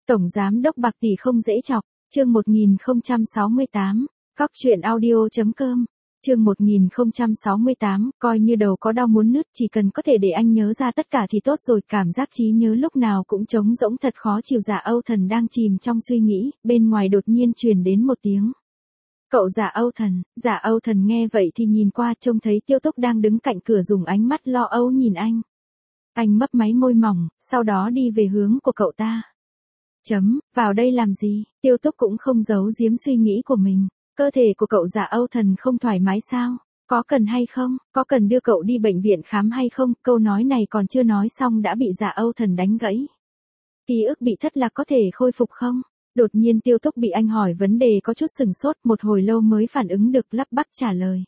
Tổng giám đốc bạc tỷ không dễ chọc, chương 1068, Cóc truyện audio.com, chương 1068, coi như đầu có đau muốn nứt, chỉ cần có thể để anh nhớ ra tất cả thì tốt rồi, cảm giác trí nhớ lúc nào cũng trống rỗng thật khó chịu. Dạ Âu Thần đang chìm trong suy nghĩ, bên ngoài đột nhiên truyền đến một tiếng. Cậu Dạ Âu Thần. Dạ Âu Thần nghe vậy thì nhìn qua, trông thấy Tiêu Túc đang đứng cạnh cửa dùng ánh mắt lo âu nhìn anh. Anh mấp máy môi mỏng, sau đó đi về hướng của cậu ta. Vào đây làm gì? Tiêu Túc cũng không giấu giếm suy nghĩ của mình. Cơ thể của cậu Dạ Âu Thần không thoải mái sao? Có cần hay không? Có cần đưa cậu đi bệnh viện khám hay không? Câu nói này còn chưa nói xong đã bị Dạ Âu Thần đánh gãy. Ký ức bị thất lạc có thể khôi phục không? Đột nhiên Tiêu Túc bị anh hỏi vấn đề có chút sừng sốt, một hồi lâu mới phản ứng được, lắp bắp trả lời.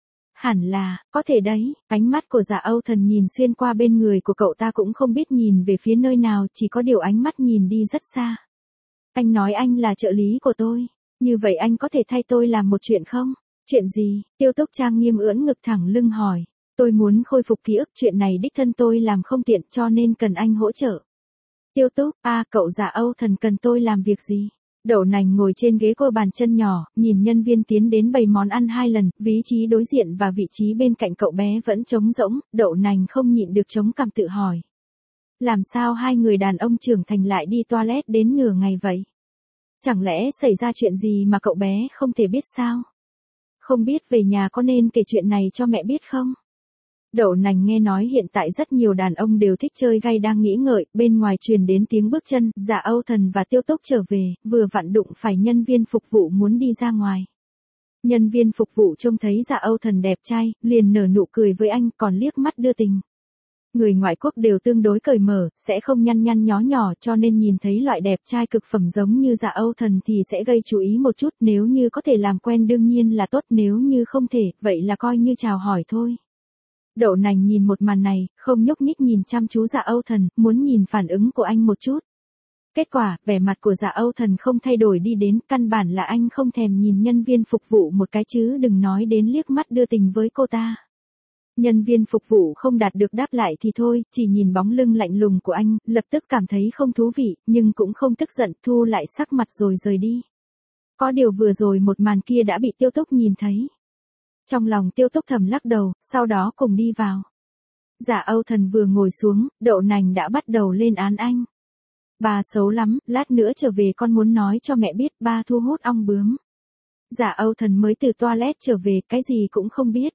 Hẳn là, có thể đấy. Ánh mắt của Dạ Âu Thần nhìn xuyên qua bên người của cậu ta, cũng không biết nhìn về phía nơi nào, chỉ có điều ánh mắt nhìn đi rất xa. Anh nói anh là trợ lý của tôi. Như vậy anh có thể thay tôi làm một chuyện không? Chuyện gì? Tiêu Túc trang nghiêm ưỡn ngực thẳng lưng hỏi. Tôi muốn khôi phục ký ức, chuyện này đích thân tôi làm không tiện cho nên cần anh hỗ trợ. Tiêu Túc, cậu Dạ Âu Thần cần tôi làm việc gì? Đậu Nành ngồi trên ghế cô bàn chân nhỏ, nhìn nhân viên tiến đến bày món ăn 2 lần, vị trí đối diện và vị trí bên cạnh cậu bé vẫn trống rỗng, Đậu Nành không nhịn được chống cằm tự hỏi. Làm sao hai người đàn ông trưởng thành lại đi toilet đến nửa ngày vậy? Chẳng lẽ xảy ra chuyện gì mà cậu bé không thể biết sao? Không biết về nhà có nên kể chuyện này cho mẹ biết không? Đậu Nành nghe nói hiện tại rất nhiều đàn ông đều thích chơi gay đang nghĩ ngợi, bên ngoài truyền đến tiếng bước chân, Dạ Âu Thần và Tiêu Túc trở về, vừa vặn đụng phải nhân viên phục vụ muốn đi ra ngoài. Nhân viên phục vụ trông thấy Dạ Âu Thần đẹp trai, liền nở nụ cười với anh, còn liếc mắt đưa tình. Người ngoại quốc đều tương đối cởi mở, sẽ không nhăn nhăn nhó nhỏ, cho nên nhìn thấy loại đẹp trai cực phẩm giống như Dạ Âu Thần thì sẽ gây chú ý một chút, nếu như có thể làm quen đương nhiên là tốt, nếu như không thể, vậy là coi như chào hỏi thôi. Đậu Nành nhìn một màn này, không nhúc nhích nhìn chăm chú Dạ Âu Thần, muốn nhìn phản ứng của anh một chút. Kết quả, vẻ mặt của Dạ Âu Thần không thay đổi đi đến, căn bản là anh không thèm nhìn nhân viên phục vụ một cái chứ đừng nói đến liếc mắt đưa tình với cô ta. Nhân viên phục vụ không đạt được đáp lại thì thôi, chỉ nhìn bóng lưng lạnh lùng của anh, lập tức cảm thấy không thú vị, nhưng cũng không tức giận, thu lại sắc mặt rồi rời đi. Có điều vừa rồi một màn kia đã bị Tiêu Túc nhìn thấy. Trong lòng Tiêu Túc thầm lắc đầu, sau đó cùng đi vào. Dạ Âu Thần vừa ngồi xuống, Đậu Nành đã bắt đầu lên án anh. Bà xấu lắm, lát nữa trở về con muốn nói cho mẹ biết ba thu hút ong bướm. Dạ Âu Thần mới từ toilet trở về, cái gì cũng không biết.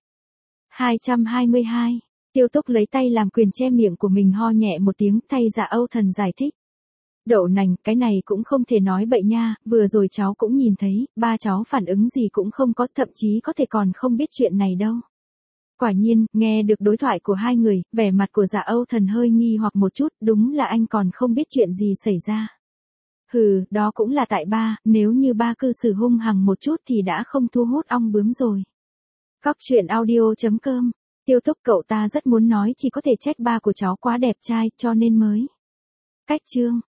222. Tiêu Túc lấy tay làm quyền che miệng của mình, ho nhẹ một tiếng, thay Dạ Âu Thần giải thích. Đậu Nành, cái này cũng không thể nói bậy nha, vừa rồi cháu cũng nhìn thấy, ba cháu phản ứng gì cũng không có, thậm chí có thể còn không biết chuyện này đâu. Quả nhiên, nghe được đối thoại của hai người, vẻ mặt của Dạ Âu Thần hơi nghi hoặc một chút, đúng là anh còn không biết chuyện gì xảy ra. Hừ, đó cũng là tại ba, nếu như ba cư xử hung hăng một chút thì đã không thu hút ong bướm rồi. Cóc truyện audio.com, Tiêu Túc, cậu ta rất muốn nói chỉ có thể trách ba của cháu quá đẹp trai cho nên mới. Cách chương.